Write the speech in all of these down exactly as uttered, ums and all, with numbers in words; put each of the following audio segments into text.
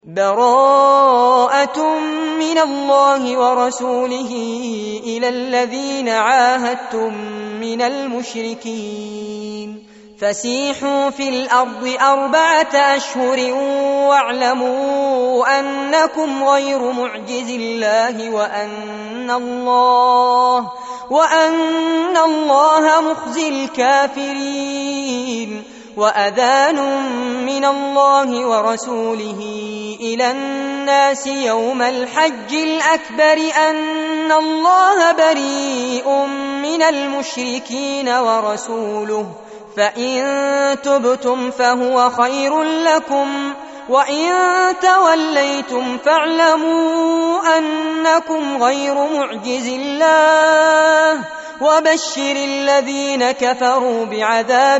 براءة من الله ورسوله إلى الذين عاهدتم من المشركين فسيحوا في الأرض أربعة أشهر واعلموا أنكم غير معجز الله وأن الله وأن الله مخزي الكافرين وأذان من الله ورسوله إلى الناس يوم الحج الأكبر أن الله بريء من المشركين ورسوله فإن تبتم فهو خير لكم وإن توليتم فاعلموا أنكم غير معجز الله وبشر الذين كفروا بعذاب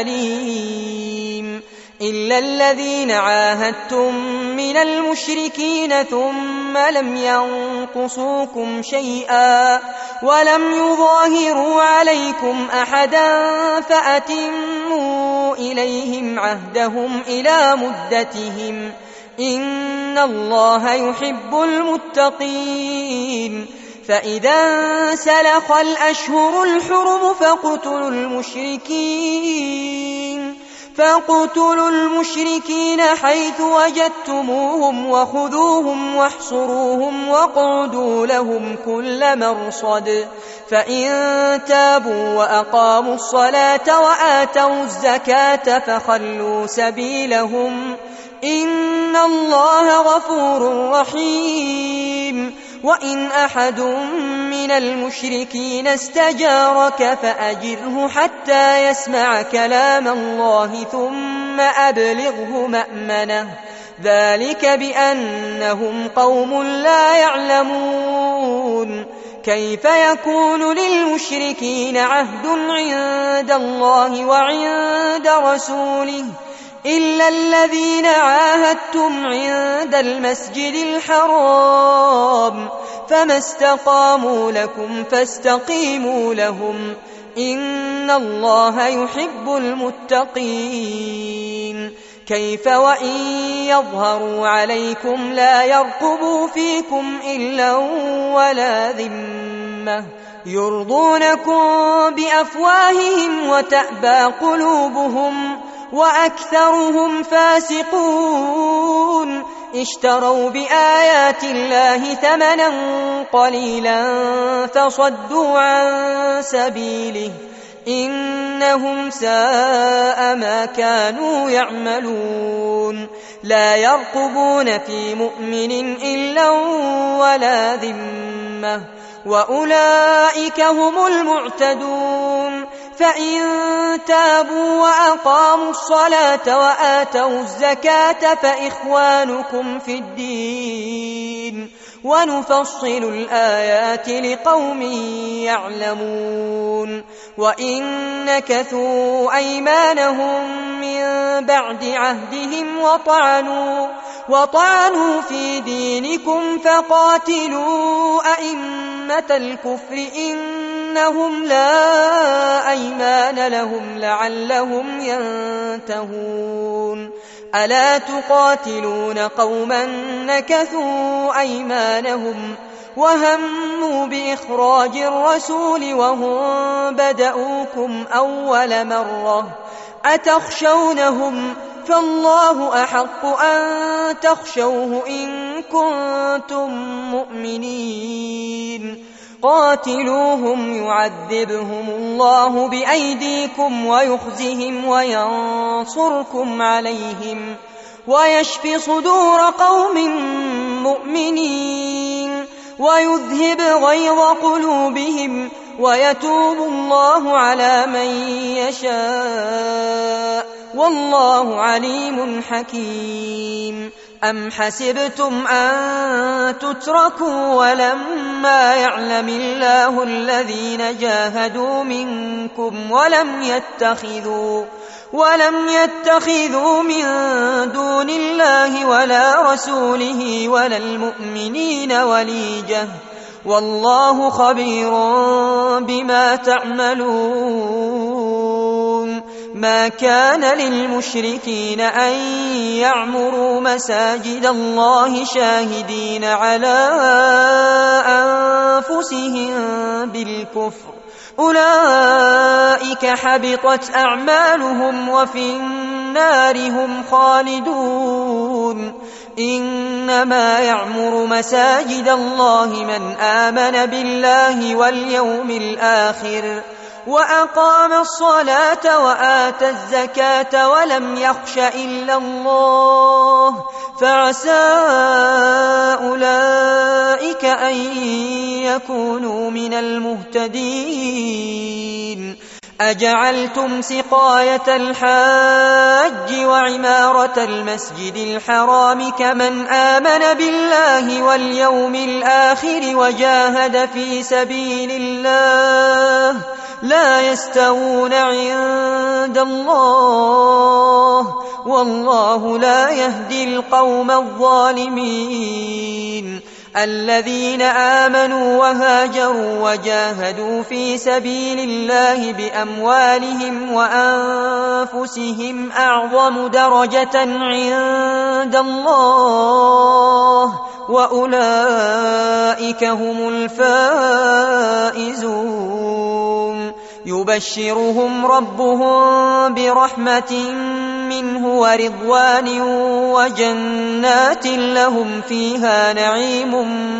أليم إلا الذين عاهدتم من المشركين ثم لم ينقصوكم شيئا ولم يظاهروا عليكم أحدا فأتموا إليهم عهدهم إلى مدتهم إن الله يحب المتقين فإذا انسلخ الأشهر الحرم فاقتلوا المشركين فاقتلوا المشركين حيث وجدتموهم وخذوهم واحصروهم واقعدوا لهم كل مرصد فإن تابوا وأقاموا الصلاة وآتوا الزكاة فخلوا سبيلهم إن الله غفور رحيم وإن أحد من المشركين استجارك فأجره حتى يسمع كلام الله ثم أبلغه مأمنه ذلك بأنهم قوم لا يعلمون كيف يكون للمشركين عهد عند الله وعند رسوله إلا الذين عاهدتم عند المسجد الحرام فما استقاموا لكم فاستقيموا لهم إن الله يحب المتقين كيف وإن يظهروا عليكم لا يرقبوا فيكم إلا ولا ذمة يرضونكم بأفواههم وتأبى قلوبهم وأكثرهم فاسقون اشتروا بآيات الله ثمنا قليلا فصدوا عن سبيله إنهم ساء ما كانوا يعملون لا يرقبون في مؤمن إلا ولا ذمة وأولئك هم المعتدون فإن تابوا وأقاموا الصلاة وآتوا الزكاة فإخوانكم في الدين ونفصل الآيات لقوم يعلمون وإن نكثوا أيمانهم من بعد عهدهم وطعنوا وطعنوا في دينكم فقاتلوا أئمة الكفر إنهم لا أيمان لهم لعلهم ينتهون ألا تقاتلون قوما نكثوا أيمانهم وهموا بإخراج الرسول وهم بدأوكم أول مرة أتخشونهم فالله أحق أن تخشوه إن كنتم مؤمنين قاتلوهم يعذبهم الله بأيديكم ويخزهم وينصركم عليهم ويشف صدور قوم مؤمنين ويذهب غيظ قلوبهم ويتوب الله على من يشاء والله عليم حكيم أم حسبتم أن تتركوا ولما يعلم الله الذين جاهدوا منكم ولم يتخذوا ولم يتخذوا من دون الله ولا رسوله ولا المؤمنين وليجة والله خبير بما تعملون ما كان للمشركين أن يعمروا مساجد الله شاهدين على أنفسهم بالكفر، أولئك حبطت أعمالهم وفي النار هم خالدون. إنما يعمر مساجد الله من آمن بالله واليوم الآخر وأقام الصلاة وآتى الزكاة ولم يخش إلا الله، فعسى أولئك أن يكونوا من المهتدين. أجعلتم سقاية الحاج وعمارة المسجد الحرام كمن آمن بالله واليوم الآخر وجاهد في سبيل الله لا يستوون عند الله، والله لا يهدي القوم الظالمين. الذين آمنوا وهاجروا وجاهدوا في سبيل الله بأموالهم وأنفسهم أعظم درجة عند الله، وأولئك هم الفائزون. يبشرهم ربهم برحمة منه ورضوان وجنات لهم فيها نعيم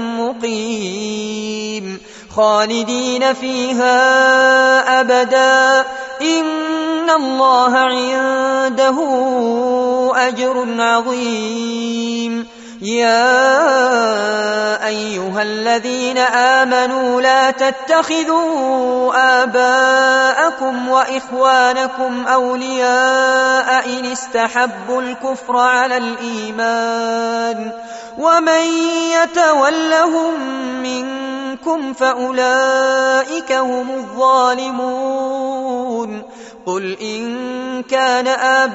مقيم خالدين فيها أبدا، إن الله عنده أجر عظيم. يا أيها الذين آمنوا لا تتخذوا آباءكم وإخوانكم أولياء إن استحبوا الكفر على الإيمان، ومن يتولهم منكم فأولئك هم الظالمون. قل إن كان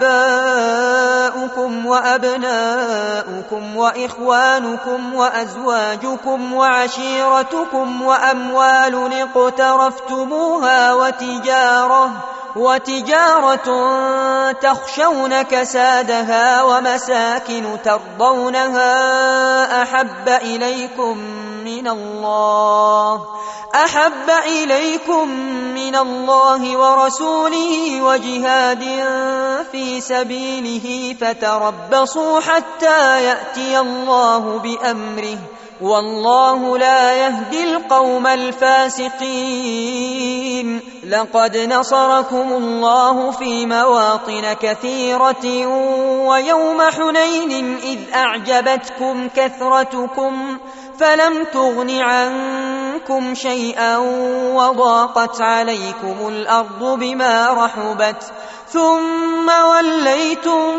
آباؤكم وأبناؤكم وإخوانكم وأزواجكم وعشيرتكم وأموال اقترفتموها وتجارة وتجارة تخشون كسادها ومساكن ترضونها أحب إليكم من الله أحب إليكم من الله ورسوله وجهاد في سبيله فتربصوا حتى يأتي الله بأمره، والله لا يهدي القوم الفاسقين. لقد نصركم الله في مواطن كثيرة ويوم حنين إذ أعجبتكم كثرتكم فلم تغن عنكم شيئا وضاقت عليكم الأرض بما رحبت ثم وليتم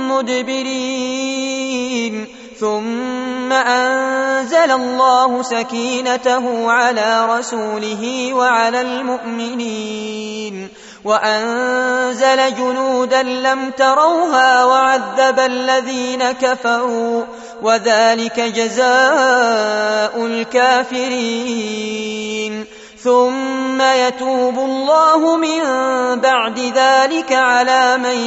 مدبرين، ثم أنزل الله سكينته على رسوله وعلى المؤمنين وأنزل جنودا لم تروها وعذب الذين كفروا، وذلك جزاء الكافرين. ثم يتوب الله من بعد ذلك على من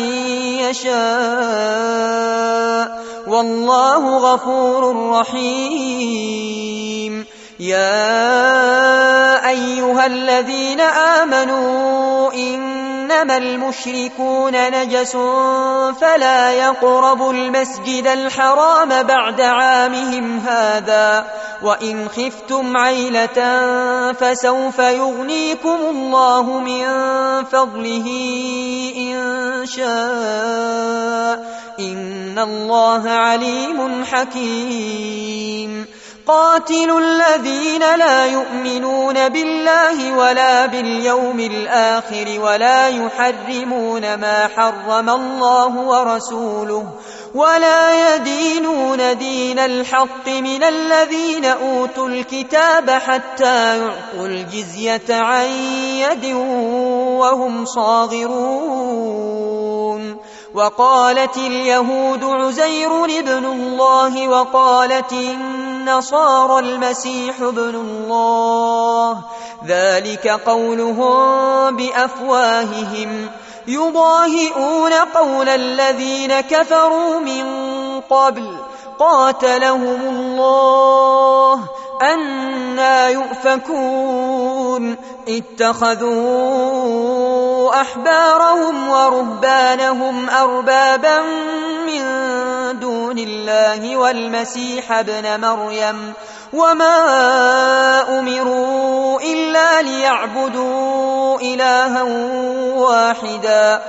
يشاء، والله غفور رحيم. يا أيها الذين آمنوا إنما المشركون نجس فلا يقربوا المسجد الحرام بعد عامهم هذا، وإن خفتم عيلة فسوف يغنيكم الله من فضله إن شاء، إن الله عليم حكيم. قاتلوا الذين لا يؤمنون بالله ولا باليوم الآخر ولا يحرمون ما حرم الله ورسوله ولا يدينون دين الحق من الذين أوتوا الكتاب حتى يعطوا الجزية عن يد وهم صاغرون. وقالت اليهود عزير ابن الله وقالت النصارى المسيح ابن الله، ذلك قولهم بأفواههم يضاهئون قول الذين كفروا من قبل قاتلهم الله أنى يؤفكون اتخذوا أحبارهم ورهبانهم أربابا من دون الله والمسيح ابن مريم وما أمروا إلا ليعبدوا إلها واحدا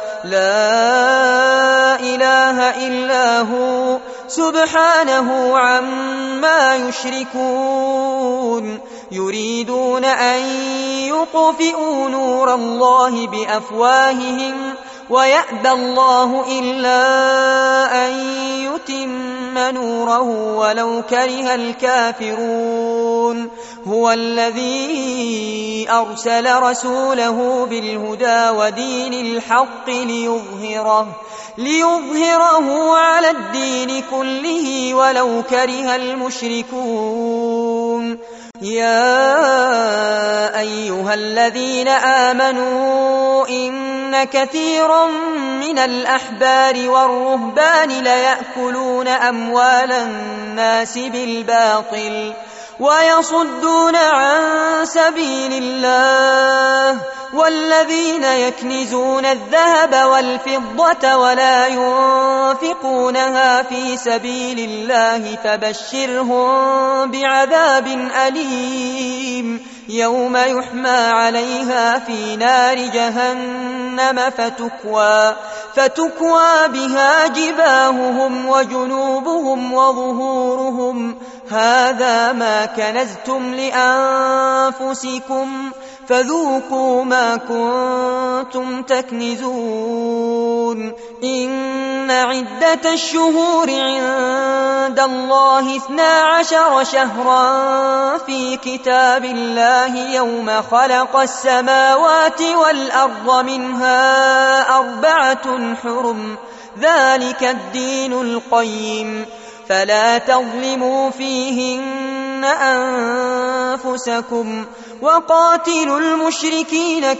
لا إله إلا هو سبحانه عما يشركون يريدون أن يطفئوا نور الله بأفواههم ويأبى الله إلا أن يتم نوره ولو كره الكافرون هو الذي أرسل رسوله بالهدى ودين الحق ليظهره ليظهره على الدين كله ولو كره المشركون يا أيها الذين آمنوا إن كثيرا من الأحبار والرهبان ليأكلون أموال الناس بالباطل ويصدون عن سبيل الله والذين يكنزون الذهب والفضة ولا ينفقونها في سبيل الله فبشرهم بعذاب أليم يوم يحمى عليها في نار جهنم فتكوى, فتكوى بها جباههم وجنوبهم وظهورهم هذا ما كنزتم لأنفسكم فذوقوا ما كنتم تكنزون إن عدة الشهور عند الله اثنا عشر شهرا في كتاب الله يوم خلق السماوات والأرض منها أربعة حرم ذلك الدين القيم فلا تظلموا فيهن أنفسكم وقاتلوا المشركين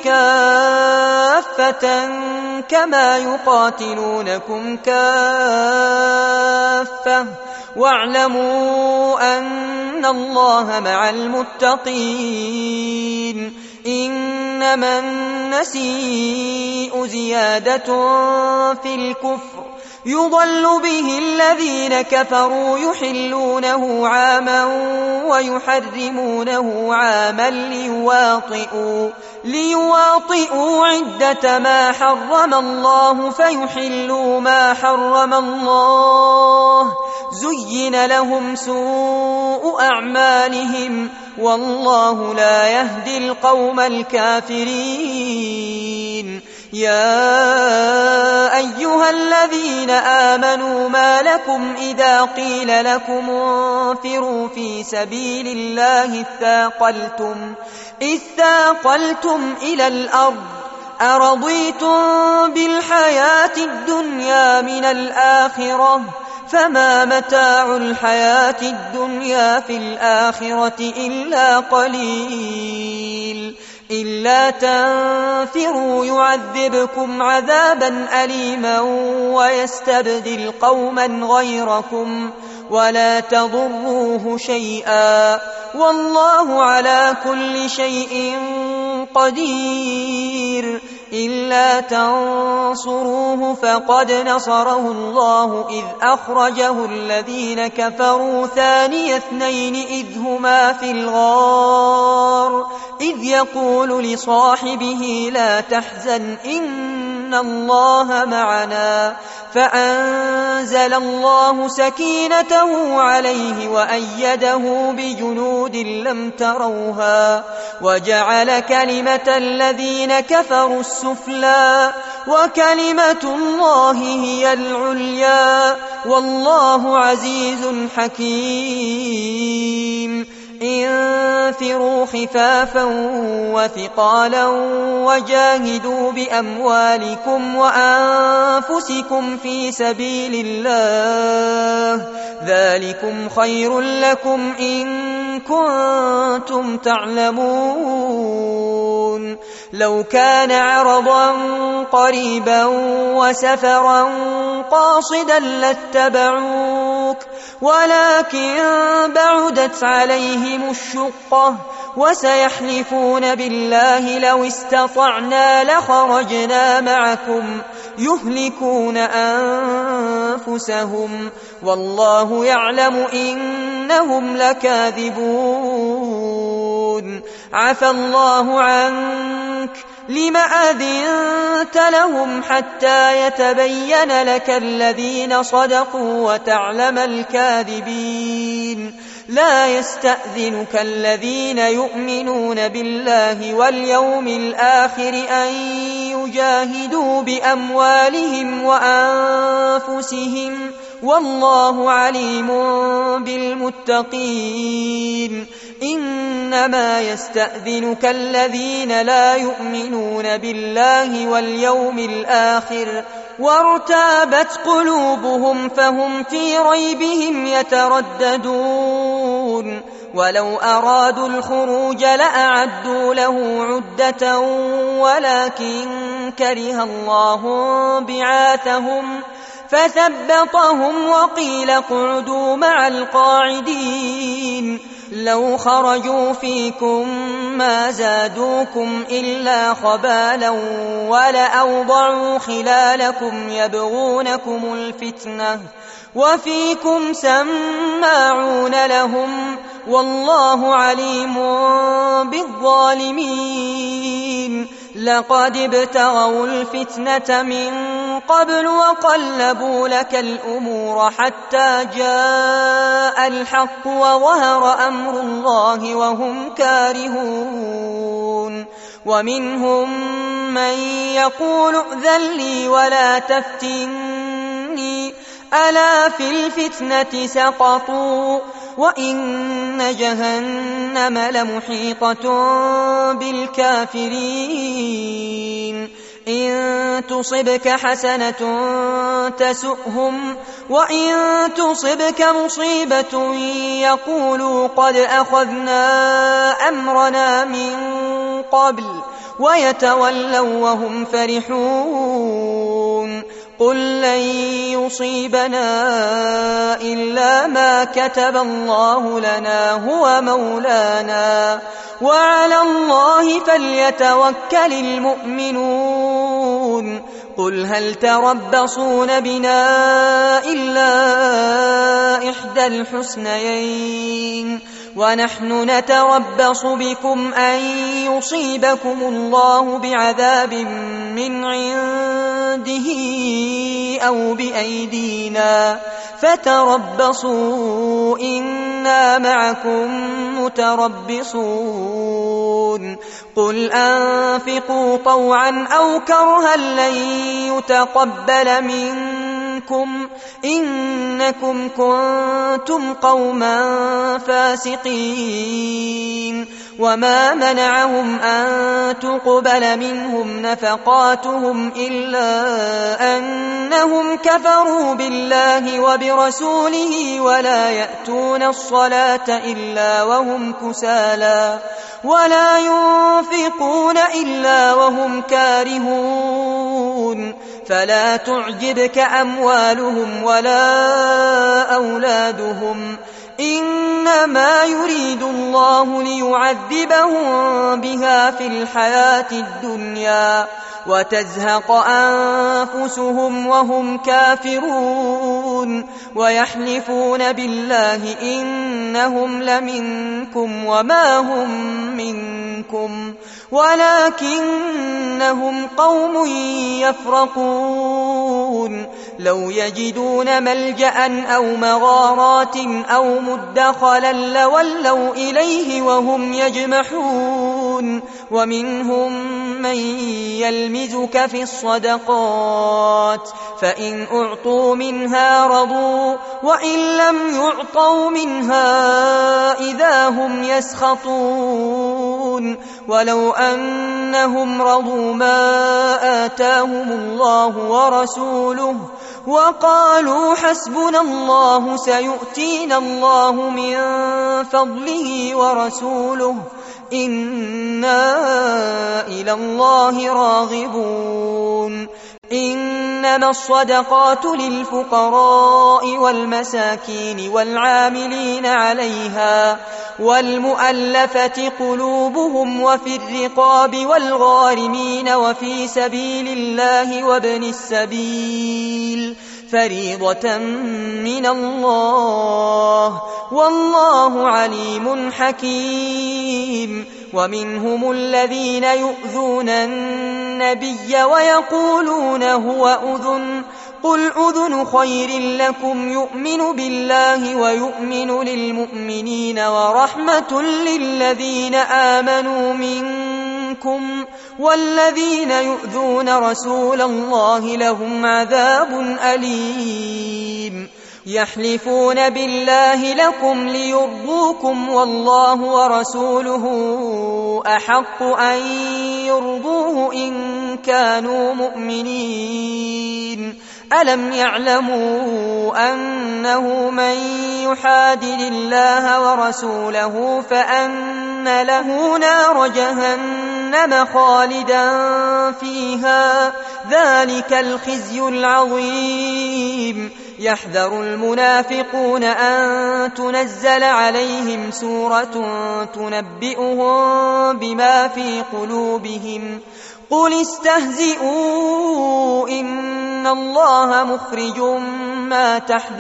كافة كما يقاتلونكم كافة واعلموا أن الله مع المتقين إنما النسيء زيادة في الكفر يضل به الذين كفروا يحلونه عاما ويحرمونه عاما ليواطئوا, ليواطئوا عدة ما حرم الله فيحلوا ما حرم الله زين لهم سوء أعمالهم والله لا يهدي القوم الكافرين يا أيها الذين آمنوا ما لكم إذا قيل لكم انفروا في سبيل الله اثاقلتم, اثاقلتم إلى الأرض أرضيتم بالحياة الدنيا من الآخرة فما متاع الحياة الدنيا في الآخرة إلا قليل إلا تنفروا يعذبكم عذابا أليما ويستبدل قوما غيركم ولا تضروه شيئا والله على كل شيء قدير إلا تنصروه فقد نصره الله إذ أخرجه الذين كفروا ثاني اثنين إذ هما في الغار إذ يقول لصاحبه لا تحزن إن الله معنا فأنزل الله سكينته عليه وأيده بجنود لم تروها وجعل كلمة الذين كفروا السفلى وكلمة الله هي العليا والله عزيز حكيم انفروا خفافا وثقالا وجاهدوا بأموالكم وأنفسكم في سبيل الله ذلكم خير لكم إن كنتم تعلمون لو كان عرضا قريبا وسفرا قاصدا لاتبعوك ولكن بعدت عليهم الشقة وسيحلفون بالله لو استطعنا لخرجنا معكم يهلكون أنفسهم والله يعلم إنهم لكاذبون عفى الله عنك لم أذنت لهم حتى يتبين لك الذين صدقوا وتعلم الكاذبين لا يستأذنك الذين يؤمنون بالله واليوم الآخر أن يجاهدوا بأموالهم وأنفسهم والله عليم بالمتقين إنما يستأذنك الذين لا يؤمنون بالله واليوم الآخر وارتابت قلوبهم فهم في ريبهم يترددون ولو أرادوا الخروج لأعدوا له عدة ولكن كره الله بعاثهم فثبطهم وقيل اقعدوا مع القاعدين لو خرجوا فيكم ما زادوكم إلا خبالا ولأوضعوا خلالكم يبغونكم الفتنة وفيكم سماعون لهم والله عليم بالظالمين لقد ابتغوا الفتنة من قبل وقلبوا لك الأمور حتى جاء الحق وظهر أمر الله وهم كارهون ومنهم من يقول ائذن لي ولا تفتني ألا في الفتنة سقطوا وإن جهنم لمحيطة بالكافرين إن تصبك حسنة تسؤهم وإن تصبك مصيبة يقولوا قد أخذنا أمرنا من قبل ويتولوا وهم فرحون قل لن يصيبنا إلا ما كتب الله لنا هو مولانا وعلى الله فليتوكل المؤمنون قل هل تربصون بنا إلا إحدى الحسنيين ونحن نتربص بكم أن يصيبكم الله بعذاب من عنده أو بأيدينا فتربصوا إنا معكم متربصون قل أنفقوا طوعا أو كرها لن يتقبل منكم إنكم كنتم قوما فاسقين وما منعهم أن تقبل منهم نفقاتهم إلا أنهم كفروا بالله وبرسوله ولا يأتون الصلاة إلا وهم كسالى ولا ينفقون إلا وهم كارهون فلا تعجبك أموالهم ولا أولادهم إنما يريد الله ليعذبهم بها في الحياة الدنيا وتزهق أنفسهم وهم كافرون ويحلفون بالله إنهم لمنكم وما هم منكم ولكنهم قوم يفرقون لو يجدون ملجأ أو مغارات أو مدخلا لولوا إليه وهم يجمحون ومنهم من يلمزك في الصدقات فإن أعطوا منها رضوا وإن لم يعطوا منها إذا هم يسخطون ولو أنهم رضوا ما آتاهم الله ورسوله وقالوا حسبنا الله سيؤتينا الله من فضله ورسوله إنا إلى الله راغبون إنما الصدقات للفقراء والمساكين والعاملين عليها والمؤلفة قلوبهم وفي الرقاب والغارمين وفي سبيل الله وابن السبيل فريضة من الله والله عليم حكيم. ومنهم الذين يؤذون النبي ويقولون هو أذن قل أذن خير لكم يؤمن بالله ويؤمن للمؤمنين ورحمة للذين آمنوا منكم والذين يؤذون رسول الله لهم عذاب أليم. يحلفون بالله لكم ليرضوكم والله ورسوله أحق أن يرضوه إن كانوا مؤمنين. ألم يعلموا أنه من يحادد الله ورسوله فأن له نار جهنم خالدا فيها ذلك الخزي العظيم. يحذر المنافقون أن تنزل عليهم سورة تنبئهم بما في قلوبهم قل استهزئوا إن الله مخرج ما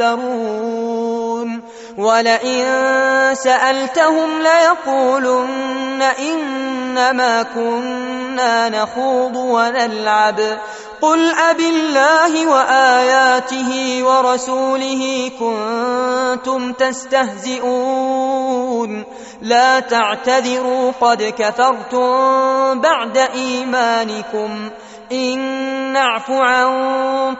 تحذرون ولئن سألتهم ليقولن إنما كنا نخوض ونلعب قل أبالله وآياته ورسوله كنتم تستهزئون لا تعتذروا قد كفرتم بعد إيمانكم إن نعف عن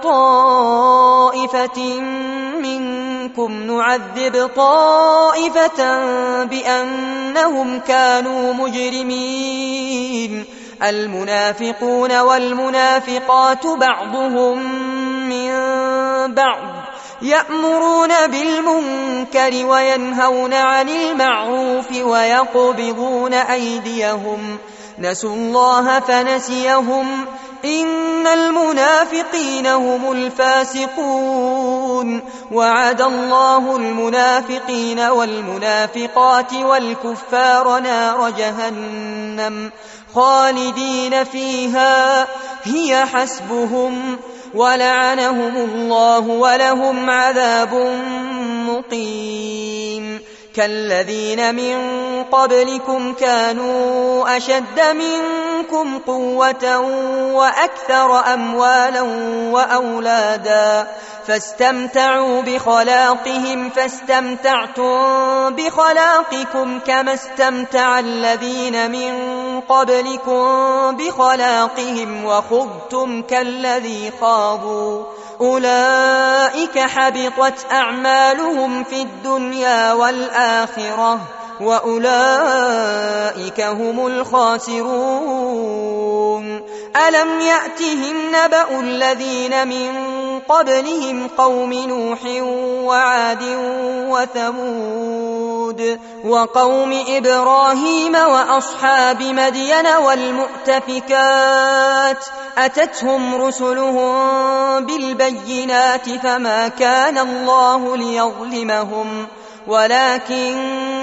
طائفة منكم نعذب طائفة بأنهم كانوا مجرمين. المنافقون والمنافقات بعضهم من بعض يأمرون بالمنكر وينهون عن المعروف ويقبضون أيديهم نسوا الله فنسيهم إن المنافقين هم الفاسقون. وعد الله المنافقين والمنافقات والكفار نار جهنم خالدين فيها هي حسبهم ولعنهم الله ولهم عذاب مقيم. كالذين من قبلكم كانوا أشد منكم قوة وأكثر أموالا وأولادا فاستمتعوا بخلاقهم فاستمتعتم بخلاقكم كما استمتع الذين من قبلكم بخلاقهم وخضتم كالذي خاضوا أولئك حبطت أعمالهم في الدنيا والآخرة وأولئك هم الخاسرون. ألم يأتهم نبأ الذين من قبلهم قوم نوح وعاد وثمود وقوم إبراهيم وأصحاب مدين والمؤتفكات أتتهم رسلهم بالبينات فما كان الله ليظلمهم ولكن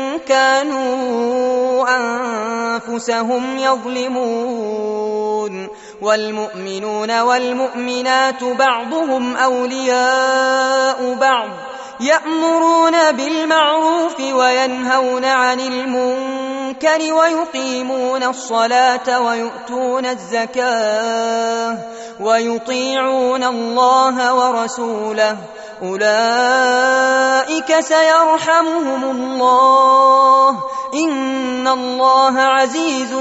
كانوا أنفسهم يظلمون. والمؤمنون والمؤمنات بعضهم أولياء بعض يأمرون بالمعروف وينهون عن المنكر ويقيمون الصلاة ويؤتون الزكاة ويطيعون الله ورسوله أولئك سيرحمهم الله إن الله عزيز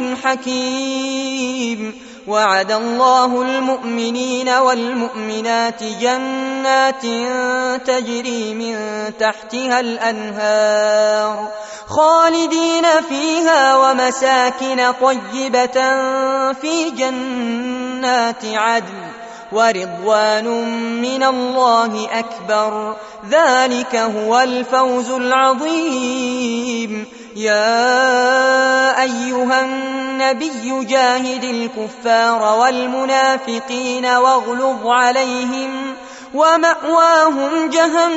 حكيم. وعد الله المؤمنين والمؤمنات جنات تجري من تحتها الأنهار خالدين فيها ومساكن طيبة في جنات عدن ورضوان من الله أكبر ذلك هو الفوز العظيم. يا أيها النبي جاهد الكفار والمنافقين واغلظ عليهم ومأواهم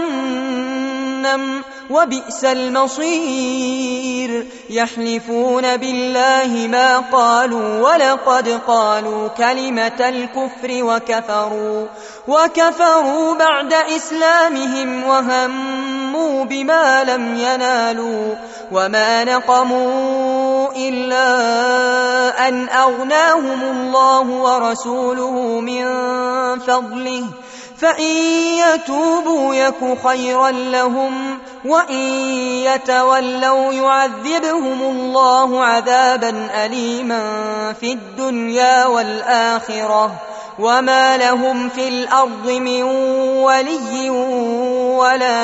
جهنم وبئس المصير يحلفون بالله ما قالوا ولقد قالوا كلمة الكفر وكفروا وكفروا بعد إسلامهم وهموا بما لم ينالوا وما نقموا إلا أن أغناهم الله ورسوله من فضله فإن يتوبوا يك خيرا لهم وإن يتولوا يعذبهم الله عذابا أليما في الدنيا والآخرة وما لهم في الأرض من ولي ولا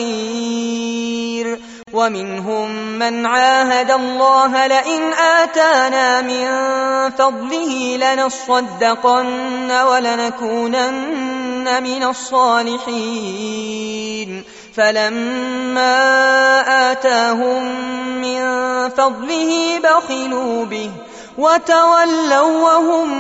نصير ومنهم من عاهد الله لئن آتانا من فضله لنصدقن ولنكونن من الصالحين فلما آتاهم من فضله بخلوا به وتولوا وهم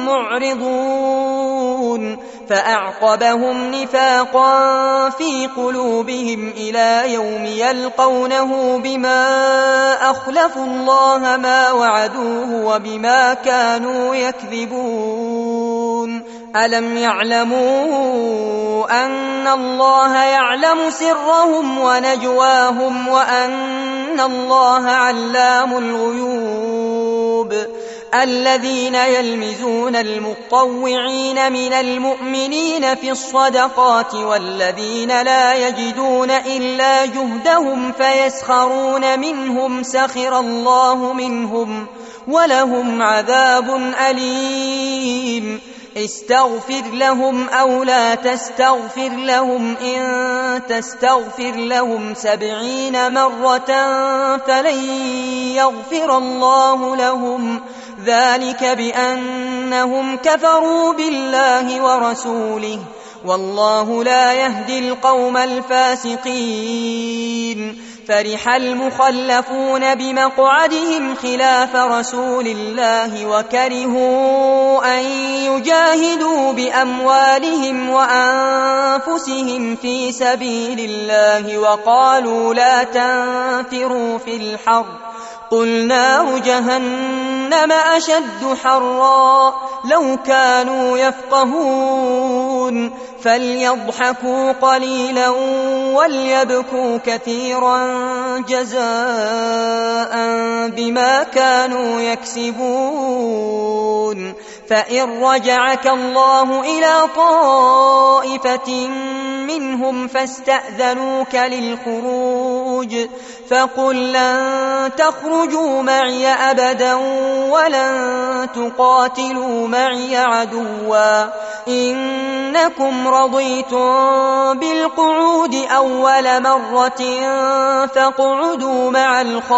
معرضون فأعقبهم نفاقا في قلوبهم إلى يوم يلقونه بما أخلفوا الله ما وعدوه وبما كانوا يكذبون ألم يعلموا أن الله يعلم سرهم ونجواهم وأن الله علام الغيوب الذين يلمزون المطوعين من المؤمنين في الصدقات والذين لا يجدون إلا جهدهم فيسخرون منهم سخر الله منهم ولهم عذاب أليم استغفر لهم أو لا تستغفر لهم إن تستغفر لهم سبعين مرة فلن يغفر الله لهم ذلك بأنهم كفروا بالله ورسوله والله لا يهدي القوم الفاسقين فرح المخلفون بمقعدهم خلاف رسول الله وكرهوا أن يجاهدوا بأموالهم وأنفسهم في سبيل الله وقالوا لا تنفروا في الحر قل نار جهنم أشد حرا لو كانوا يفقهون فليضحكوا قليلا وليبكوا كثيرا جزاء بما كانوا يكسبون فإن رجعك الله إلى طائفة منهم فاستأذنوك للخروج فقل لن تخرجوا معي أبدا ولن تقاتلوا معي عدوا إنكم رضيتم بالقعود أول مرة فاقعدوا مع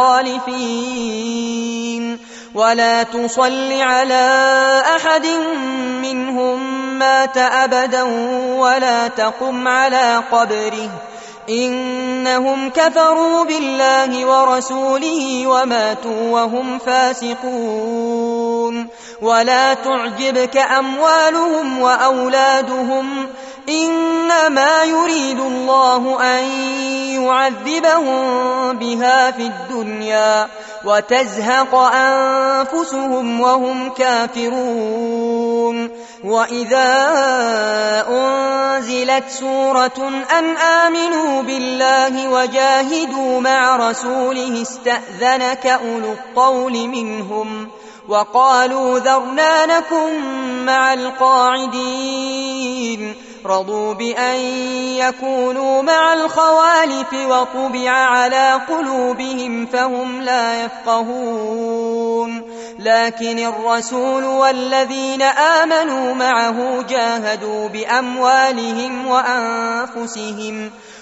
الخالفين ولا تصل على أحد منهم مات أبدا ولا تقم على قبره إنهم كفروا بالله ورسوله وماتوا وهم فاسقون ولا تعجبك أموالهم وأولادهم إنما يريد الله أن يعذبهم بها في الدنيا وتزهق أنفسهم وهم كافرون وإذا أنزلت سورة أن آمنوا بالله وجاهدوا مع رسوله استأذنك أولو الطول منهم وقالوا ذرنا نكن مع القاعدين رضوا بأن يكونوا مع الخوالف وطبع على قلوبهم فهم لا يفقهون لكن الرسول والذين آمنوا معه جاهدوا بأموالهم وأنفسهم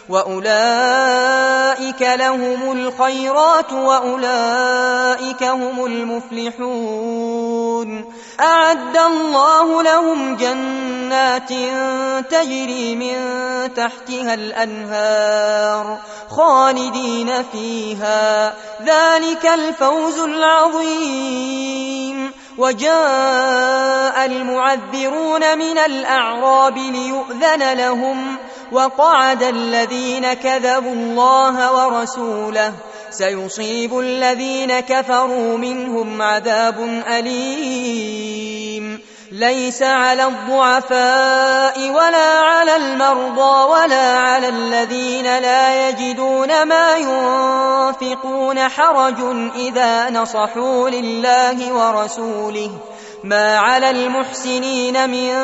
وأولئك لهم الخيرات وأولئك هم المفلحون. أعد الله لهم جنات تجري من تحتها الأنهار خالدين فيها، ذلك الفوز العظيم. وجاء المعذرون من الأعراب ليؤذن لهم، وقعد الذين كذبوا الله ورسوله، سيصيب الذين كفروا منهم عذاب أليم. ليس على الضعفاء ولا على المرضى ولا على الذين لا يجدون ما ينفقون حرج إذا نصحوا لله ورسوله، ما على المحسنين من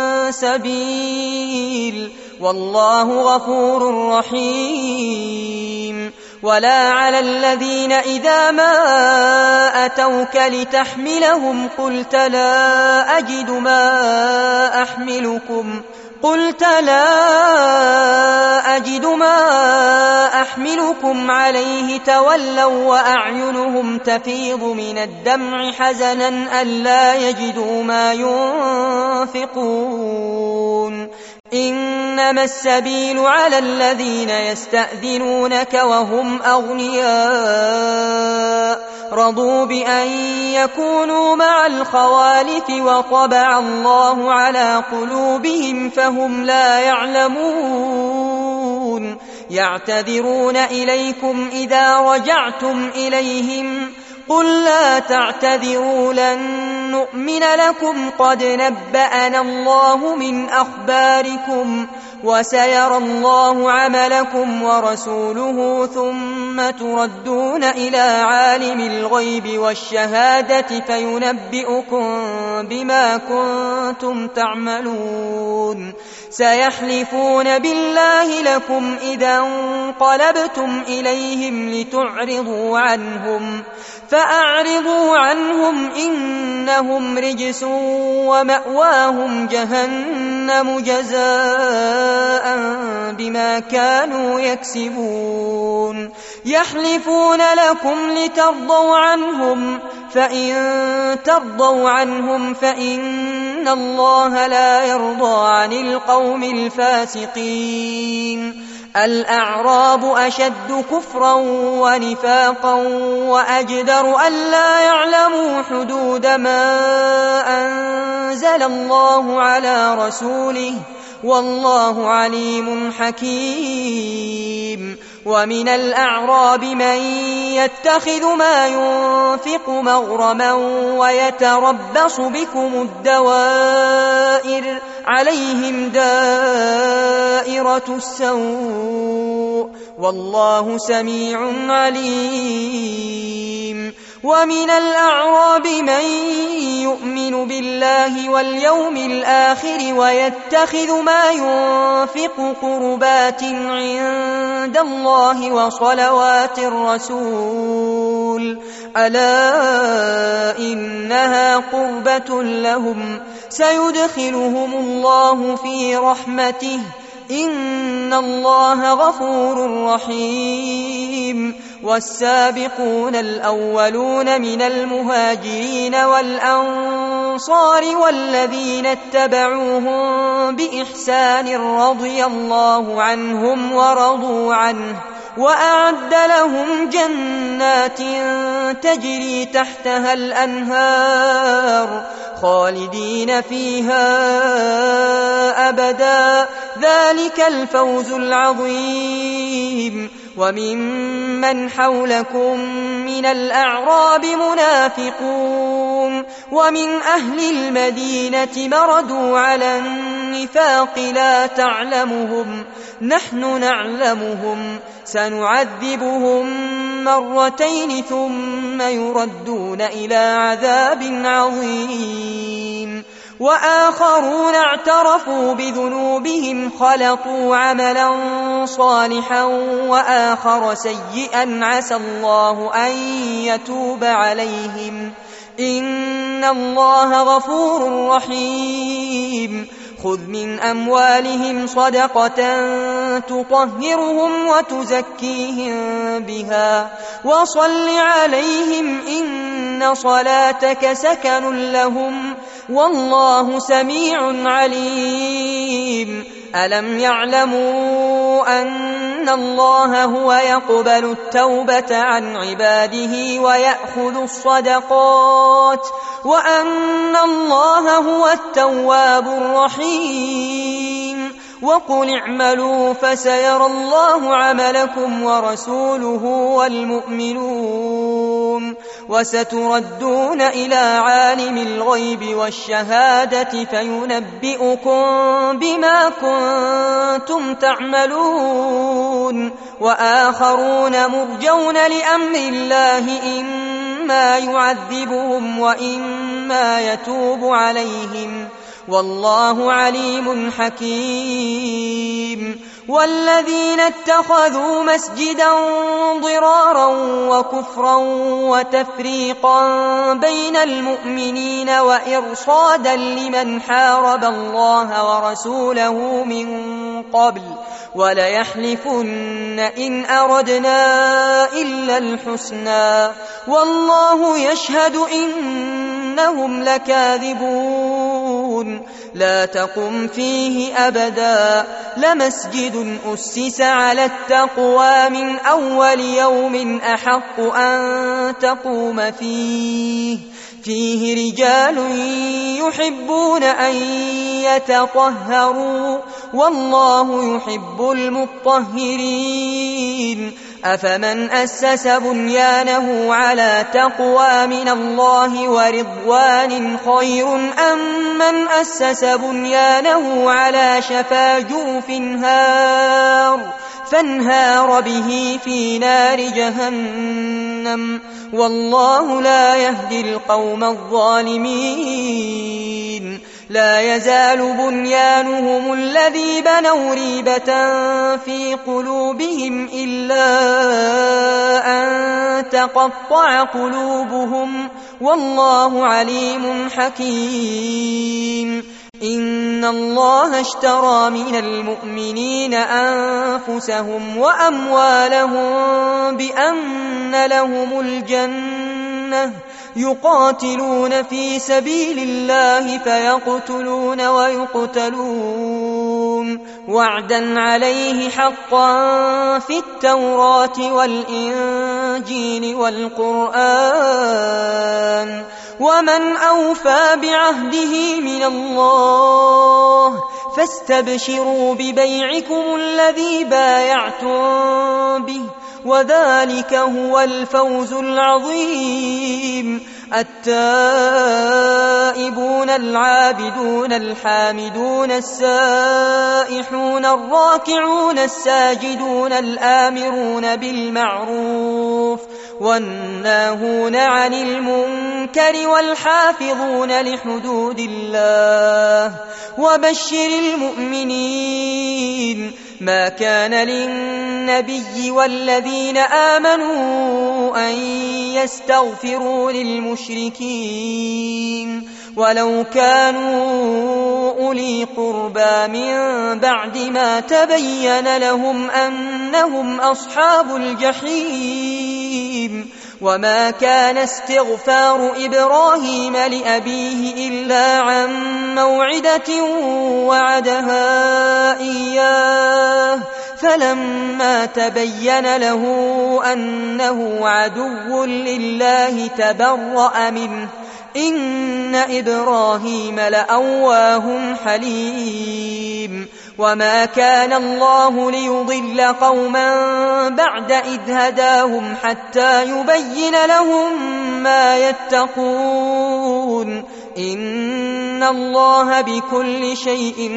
سبيل، والله غفور رحيم. ولا على الذين إذا ما أتوك لتحملهم قلت لا أجد ما أحملكم قلت لا أجد ما أحملكم عليه تولوا وأعينهم تفيض من الدمع حزنا ألا يجدوا ما ينفقون. إنما السبيل على الذين يستأذنونك وهم أغنياء رضوا بأن يكونوا مع الخوالف وطبع الله على قلوبهم فهم لا يعلمون. يعتذرون إليكم إذا رجعتم إليهم قل لا تعتذروا لن نؤمن لكم قد نبأنا الله من أخباركم وسيرى الله عملكم ورسوله ثم تردون إلى عالم الغيب والشهادة فينبئكم بما كنتم تعملون. سيحلفون بالله لكم إذا انقلبتم إليهم لتعرضوا عنهم فأعرضوا عنهم إنهم رجس ومأواهم جهنم جزاء بما كانوا يكسبون. يحلفون لكم لترضوا عنهم فإن ترضوا عنهم فإن الله لا يرضى عن القوم الفاسقين. الأعراب أشد كفرا ونفاقا وأجدر ألا يعلموا حدود ما أنزل الله على رسوله والله عليم حكيم. ومن الأعراب من يتخذ ما ينفق مغرما ويتربص بكم الدوائر عليهم دائرة السوء والله سميع عليم. ومن الأعراب من يؤمن بالله واليوم الآخر ويتخذ ما ينفق قربات عند الله وصلوات الرسول ألا إنها قربة لهم سيدخلهم الله في رحمته إن الله غفور رحيم. والسابقون الأولون من المهاجرين والأنصار والذين اتبعوهم بإحسان رضي الله عنهم ورضوا عنه وأعد لهم جنات تجري تحتها الأنهار خالدين فيها أبدا ذلك الفوز العظيم. وممن حولكم من الأعراب منافقون ومن أهل المدينة مردوا على النفاق لا تعلمهم نحن نعلمهم سنعذبهم مرتين ثم يردون إلى عذاب عظيم. وآخرون اعترفوا بذنوبهم خلطوا عملا صالحا وآخر سيئا عسى الله أن يتوب عليهم إن الله غفور رحيم. خذ من أموالهم صدقة تطهرهم وتزكيهم بها وصل عليهم إن صلاتك سكن لهم والله سميع عليم ألم يعلموا أن الله هو يقبل التوبة عن عباده ويأخذ الصدقات وأن الله هو التواب الرحيم وقل اعملوا فسيرى الله عملكم ورسوله والمؤمنون وستردون إلى عالم الغيب والشهادة فينبئكم بما كنتم تعملون وآخرون مرجون لأمر الله إما يعذبهم وإما يتوب عليهم والله عليم حكيم والذين اتخذوا مسجدا ضرارا وكفرا وتفريقا بين المؤمنين وإرصادا لمن حارب الله ورسوله من قبل وليحلفن إن أردنا إلا الحسنى والله يشهد إنهم لكاذبون لا تقم فيه أبدا لمسجد أسس على التقوى من أول يوم أحق أن تقوم فيه فيه رجال يحبون أن يتطهروا والله يحب المطهرين أفمن أسس بنيانه على تقوى من الله ورضوان خير أم من أسس بنيانه على شفا جرف هار فانهار به في نار جهنم والله لا يهدي القوم الظالمين لا يزال بنيانهم الذي بنوا ريبة في قلوبهم إلا أن تقطع قلوبهم والله عليم حكيم إن الله اشترى من المؤمنين أنفسهم وأموالهم بأن لهم الجنة يقاتلون في سبيل الله فيقتلون ويقتلون وعدا عليه حقا في التوراة والإنجيل والقرآن ومن أوفى بعهده من الله فاستبشروا ببيعكم الذي بايعتم به وذلك هو الفوز العظيم التائبون العابدون الحامدون السائحون الراكعون الساجدون الآمرون بالمعروف والناهون عن المنكر والحافظون لحدود الله وبشر المؤمنين ما كان للنبي والذين آمنوا أن يستغفروا للمشركين ولو كانوا أولي قربى من بعد ما تبين لهم أنهم أصحاب الجحيم وما كان استغفار إبراهيم لأبيه إلا عن موعدة وعدها إياه فلما تبين له أنه عدو لله تبرأ منه إن إبراهيم لأواه حليم وما كان الله ليضل قوما بعد إذ هداهم حتى يبين لهم ما يتقون إن الله بكل شيء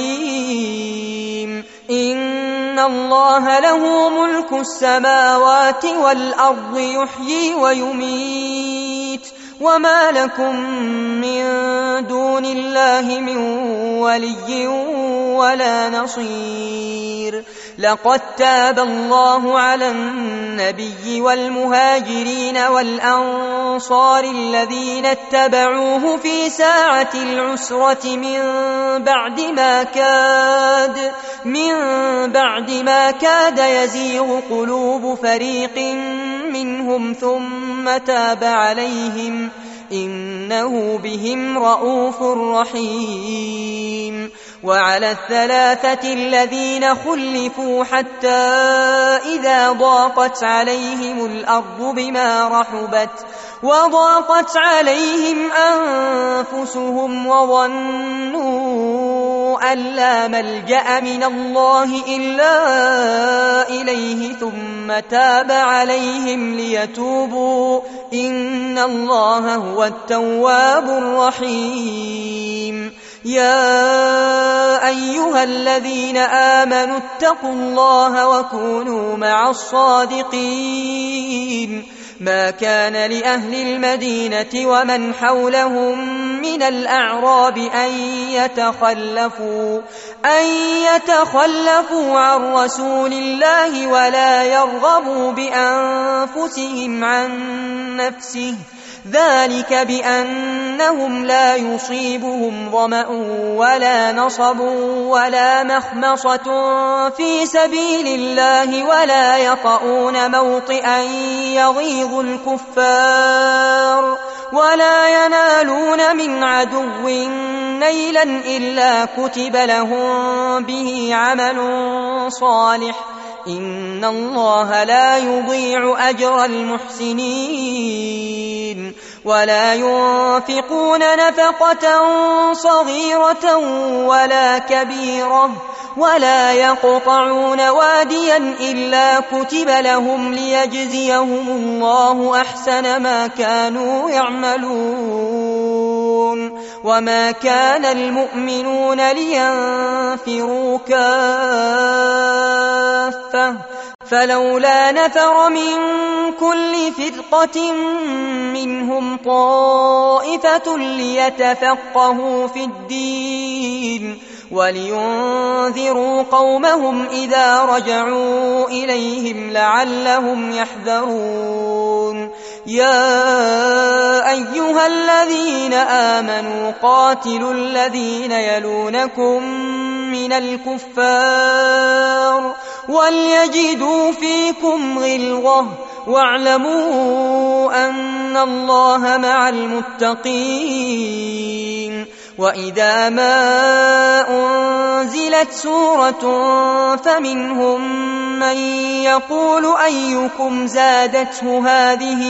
عليم إن الله له ملك السماوات والأرض يحيي ويميت وما لكم من دون الله من ولي ولا نصير لقد تاب الله على النبي والمهاجرين والأنصار الذين اتبعوه في ساعة العسرة من بعد ما كاد من بعد ما كاد يزيغ قلوب فريق منهم ثم تاب عليهم إنه بهم رءوف رحيم. وعلى الثلاثة الذين خلفوا حتى إذا ضاقت عليهم الأرض بما رحبت وضاقت عليهم أنفسهم وظنوا أن لا ملجأ من الله إلا إليه ثم تاب عليهم ليتوبوا إن الله هو التواب الرحيم. يا أيها الذين آمنوا اتقوا الله وكونوا مع الصادقين. ما كان لأهل المدينة ومن حولهم من الأعراب أن يتخلفوا أن يتخلفوا عن رسول الله ولا يرغبوا بأنفسهم عن نفسه ذلك بأنهم لا يصيبهم ظمأ ولا نصب ولا مخمصة في سبيل الله ولا يطؤون موطئا يغيظ الكفار ولا ينالون من عدو نيلا إلا كتب لهم به عمل صالح إن الله لا يضيع أجر المحسنين. ولا ينفقون نفقة صغيرة ولا كبيرة ولا يقطعون واديا إلا كتب لهم ليجزيهم الله أحسن ما كانوا يعملون. وما كان المؤمنون لينفروا كافة فلولا نفر من كل فرقة منهم طائفة ليتفقهوا في الدين ولينذروا قومهم إذا رجعوا إليهم لعلهم يحذرون. يا أيها الذين آمنوا قاتلوا الذين يلونكم من الكفار وليجدوا فيكم غلظة واعلموا أن الله مع المتقين. وإذا ما أنزلت سورة فمنهم من يقول أيكم زادته هذه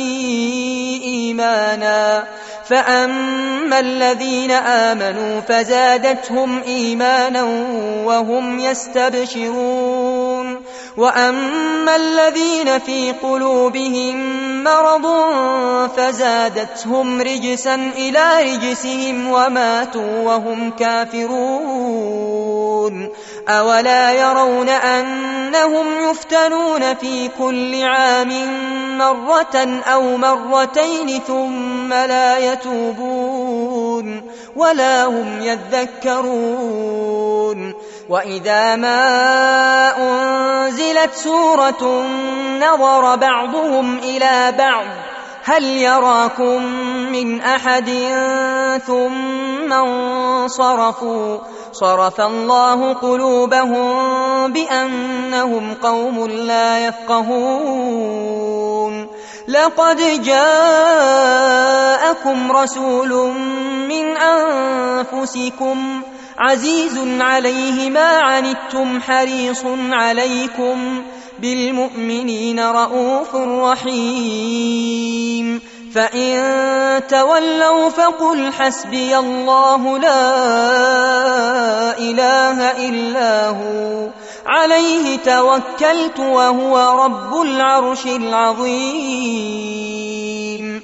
إيمانا فأما الذين آمنوا فزادتهم إيمانا وهم يستبشرون وأما الذين في قلوبهم مرض فزادتهم رجسا إلى رجسهم وماتوا وهم كافرون. أولا يرون أنهم يفتنون في كل عام مرة أو مرتين ثم لا يتوبون ولا هم يذكرون. وإذا ما أنزلت سورة نظر بعضهم إلى بعض هل يراكم من أحد ثم انصرفوا صرف الله قلوبهم بأنهم قوم لا يفقهون. لقد جاءكم رسول من أنفسكم عزيز عليه ما عنتم حريص عليكم بالمؤمنين رءوف رحيم. فإن تولوا فقل حسبي الله لا إله إلا هو عليه توكلت وهو رب العرش العظيم.